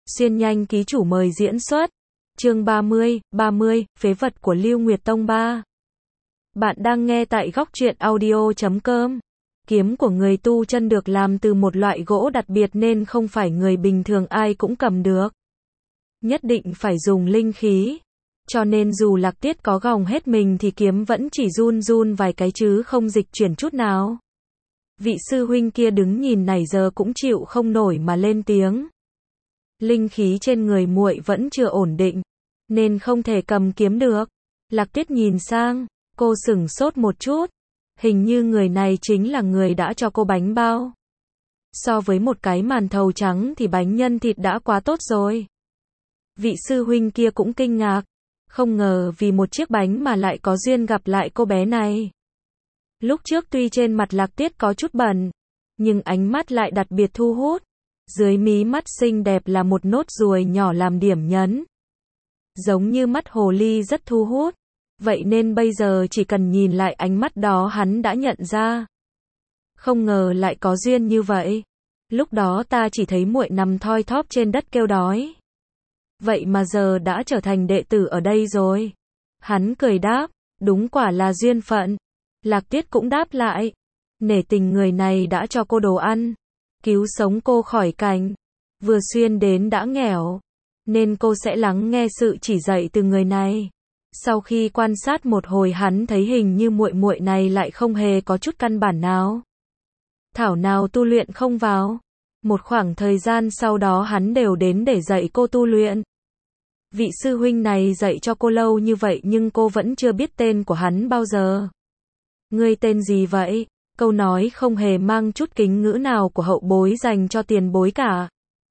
Xuyên nhanh ký chủ mời diễn xuất. Chương 30, phế vật của Lưu Nguyệt Tông 3. Bạn đang nghe tại góc truyện audio.com. Kiếm của người tu chân được làm từ một loại gỗ đặc biệt nên không phải người bình thường ai cũng cầm được. Nhất định phải dùng linh khí. Cho nên dù Lạc Tiết có gồng hết mình thì kiếm vẫn chỉ run run vài cái chứ không dịch chuyển chút nào. Vị sư huynh kia đứng nhìn nãy giờ cũng chịu không nổi mà lên tiếng. Linh khí trên người muội vẫn chưa ổn định, nên không thể cầm kiếm được. Lạc Tiết nhìn sang, cô sửng sốt một chút. Hình như người này chính là người đã cho cô bánh bao. So với một cái màn thầu trắng thì bánh nhân thịt đã quá tốt rồi. Vị sư huynh kia cũng kinh ngạc. Không ngờ vì một chiếc bánh mà lại có duyên gặp lại cô bé này. Lúc trước tuy trên mặt Lạc Tiết có chút bẩn, nhưng ánh mắt lại đặc biệt thu hút. Dưới mí mắt xinh đẹp là một nốt ruồi nhỏ làm điểm nhấn. Giống như mắt hồ ly rất thu hút. Vậy nên bây giờ chỉ cần nhìn lại ánh mắt đó hắn đã nhận ra. Không ngờ lại có duyên như vậy. Lúc đó ta chỉ thấy muội nằm thoi thóp trên đất kêu đói. Vậy mà giờ đã trở thành đệ tử ở đây rồi. Hắn cười đáp, đúng quả là duyên phận. Lạc Tiết cũng đáp lại, nể tình người này đã cho cô đồ ăn, cứu sống cô khỏi cảnh vừa xuyên đến đã nghèo, nên cô sẽ lắng nghe sự chỉ dạy từ người này. Sau khi quan sát một hồi hắn thấy hình như muội muội này lại không hề có chút căn bản nào. Thảo nào tu luyện không vào. Một khoảng thời gian sau đó hắn đều đến để dạy cô tu luyện. Vị sư huynh này dạy cho cô lâu như vậy nhưng cô vẫn chưa biết tên của hắn bao giờ. Ngươi tên gì vậy? Câu nói không hề mang chút kính ngữ nào của hậu bối dành cho tiền bối cả.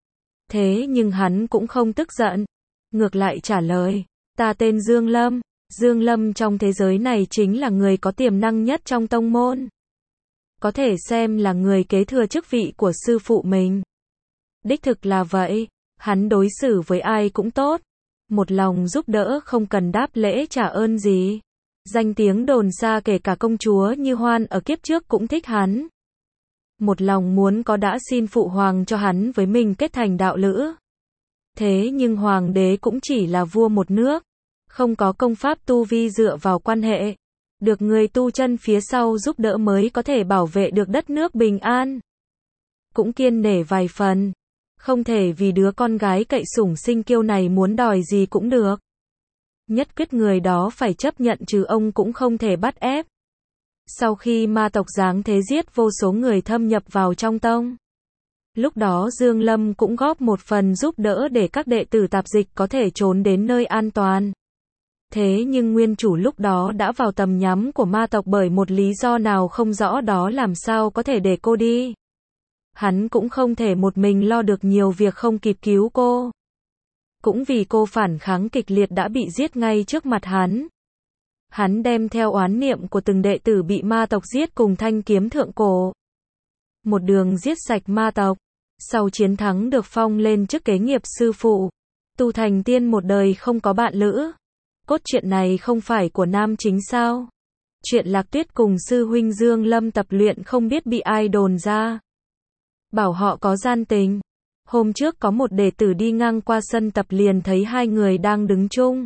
Thế nhưng hắn cũng không tức giận. Ngược lại trả lời, ta tên Dương Lâm. Dương Lâm trong thế giới này chính là người có tiềm năng nhất trong tông môn. Có thể xem là người kế thừa chức vị của sư phụ mình. Đích thực là vậy, hắn đối xử với ai cũng tốt. Một lòng giúp đỡ không cần đáp lễ trả ơn gì. Danh tiếng đồn xa kể cả công chúa Như Hoan ở kiếp trước cũng thích hắn. Một lòng muốn có đã xin phụ hoàng cho hắn với mình kết thành đạo lữ. Thế nhưng hoàng đế cũng chỉ là vua một nước, không có công pháp tu vi dựa vào quan hệ. Được người tu chân phía sau giúp đỡ mới có thể bảo vệ được đất nước bình an. Cũng kiêng nể vài phần. Không thể vì đứa con gái cậy sủng sinh kiêu này muốn đòi gì cũng được. Nhất quyết người đó phải chấp nhận chứ ông cũng không thể bắt ép. Sau khi ma tộc giáng thế giết vô số người thâm nhập vào trong tông. Lúc đó Dương Lâm cũng góp một phần giúp đỡ để các đệ tử tạp dịch có thể trốn đến nơi an toàn. Thế nhưng nguyên chủ lúc đó đã vào tầm nhắm của ma tộc bởi một lý do nào không rõ đó làm sao có thể để cô đi. Hắn cũng không thể một mình lo được nhiều việc không kịp cứu cô. Cũng vì cô phản kháng kịch liệt đã bị giết ngay trước mặt hắn. Hắn đem theo oán niệm của từng đệ tử bị ma tộc giết cùng thanh kiếm thượng cổ. Một đường giết sạch ma tộc. Sau chiến thắng được phong lên chức kế nghiệp sư phụ. Tu thành tiên một đời không có bạn lữ. Cốt truyện này không phải của nam chính sao? Chuyện Lạc Tuyết cùng sư huynh Dương Lâm tập luyện không biết bị ai đồn ra. Bảo họ có gian tình. Hôm trước có một đệ tử đi ngang qua sân tập liền thấy hai người đang đứng chung.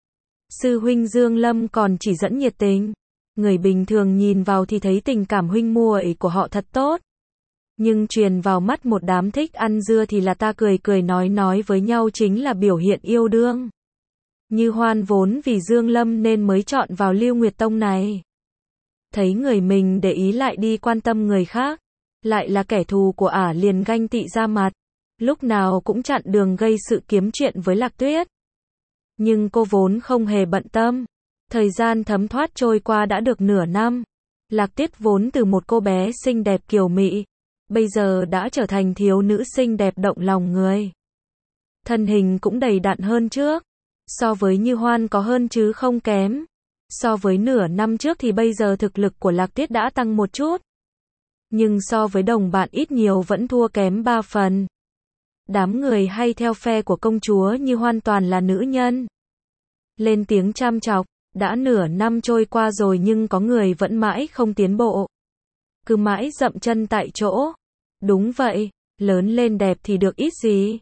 Sư huynh Dương Lâm còn chỉ dẫn nhiệt tình. Người bình thường nhìn vào thì thấy tình cảm huynh muội của họ thật tốt. Nhưng truyền vào mắt một đám thích ăn dưa thì là ta cười cười nói với nhau chính là biểu hiện yêu đương. Như Hoan vốn vì Dương Lâm nên mới chọn vào Lưu Nguyệt Tông này. Thấy người mình để ý lại đi quan tâm người khác. Lại là kẻ thù của ả liền ganh tị ra mặt. Lúc nào cũng chặn đường gây sự kiếm chuyện với Lạc Tuyết. Nhưng cô vốn không hề bận tâm. Thời gian thấm thoát trôi qua đã được nửa năm. Lạc Tuyết vốn từ một cô bé xinh đẹp kiều mị, bây giờ đã trở thành thiếu nữ xinh đẹp động lòng người. Thân hình cũng đầy đặn hơn trước. So với Như Hoan có hơn chứ không kém. So với nửa năm trước thì bây giờ thực lực của Lạc Tuyết đã tăng một chút. Nhưng so với đồng bạn ít nhiều vẫn thua kém 3 phần. Đám người hay theo phe của công chúa Như Hoan toàn là nữ nhân. Lên tiếng chăm chọc, đã nửa năm trôi qua rồi nhưng có người vẫn mãi không tiến bộ. Cứ mãi dậm chân tại chỗ. Đúng vậy, lớn lên đẹp thì được ít gì.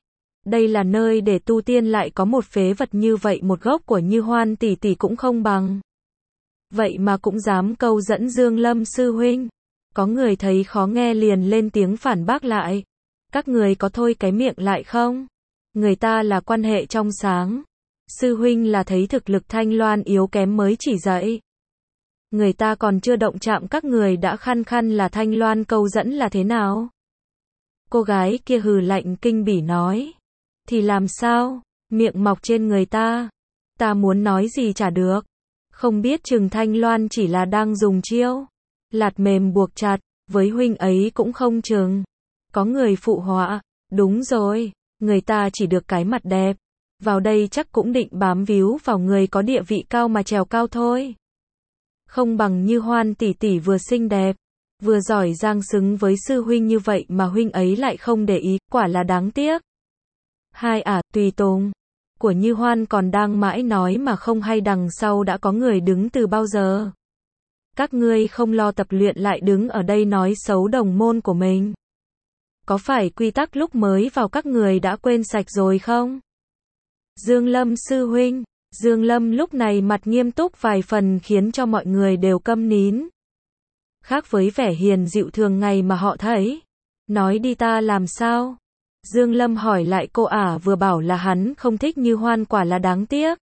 Đây là nơi để tu tiên lại có một phế vật như vậy, một gốc của Như Hoan tỷ tỷ cũng không bằng. Vậy mà cũng dám câu dẫn Dương Lâm sư huynh. Có người thấy khó nghe liền lên tiếng phản bác lại. Các người có thôi cái miệng lại không? Người ta là quan hệ trong sáng. Sư huynh là thấy thực lực Thanh Loan yếu kém mới chỉ dạy. Người ta còn chưa động chạm các người đã khăng khăng là Thanh Loan câu dẫn là thế nào? Cô gái kia hừ lạnh kinh bỉ nói. Thì làm sao? Miệng mọc trên người ta. Ta muốn nói gì chả được. Không biết chừng Thanh Loan chỉ là đang dùng chiêu lạt mềm buộc chặt, với huynh ấy cũng không chừng. Có người phụ họa. Đúng rồi, người ta chỉ được cái mặt đẹp. Vào đây chắc cũng định bám víu vào người có địa vị cao mà trèo cao thôi. Không bằng Như Hoan tỷ tỷ vừa xinh đẹp, vừa giỏi giang xứng với sư huynh như vậy mà huynh ấy lại không để ý, quả là đáng tiếc. Hai tùy tùng của Như Hoan còn đang mãi nói mà không hay đằng sau đã có người đứng từ bao giờ. Các ngươi không lo tập luyện lại đứng ở đây nói xấu đồng môn của mình. Có phải quy tắc lúc mới vào các người đã quên sạch rồi không? Dương Lâm sư huynh. Dương Lâm lúc này mặt nghiêm túc vài phần khiến cho mọi người đều câm nín. Khác với vẻ hiền dịu thường ngày mà họ thấy. Nói đi ta làm sao? Dương Lâm hỏi lại cô vừa bảo là hắn không thích Như Hoan quả là đáng tiếc.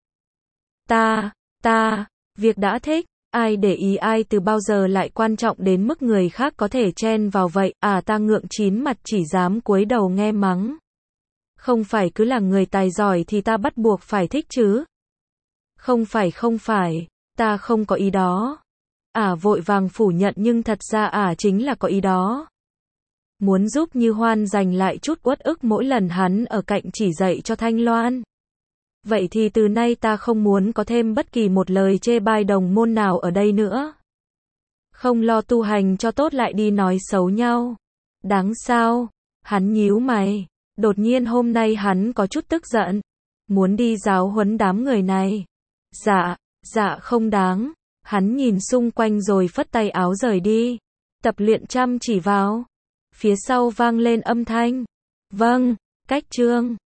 Việc đã thích, ai để ý ai từ bao giờ lại quan trọng đến mức người khác có thể chen vào vậy, ta ngượng chín mặt chỉ dám cúi đầu nghe mắng. Không phải cứ là người tài giỏi thì ta bắt buộc phải thích chứ. Không phải, ta không có ý đó. Vội vàng phủ nhận nhưng thật ra chính là có ý đó. Muốn giúp Như Hoan giành lại chút uất ức mỗi lần hắn ở cạnh chỉ dạy cho Thanh Loan. Vậy thì từ nay ta không muốn có thêm bất kỳ một lời chê bai đồng môn nào ở đây nữa. Không lo tu hành cho tốt lại đi nói xấu nhau. Đáng sao? Hắn nhíu mày. Đột nhiên hôm nay hắn có chút tức giận. Muốn đi giáo huấn đám người này. Dạ không đáng. Hắn nhìn xung quanh rồi phất tay áo rời đi. Tập luyện chăm chỉ vào. Phía sau vang lên âm thanh. Vâng, cách chương.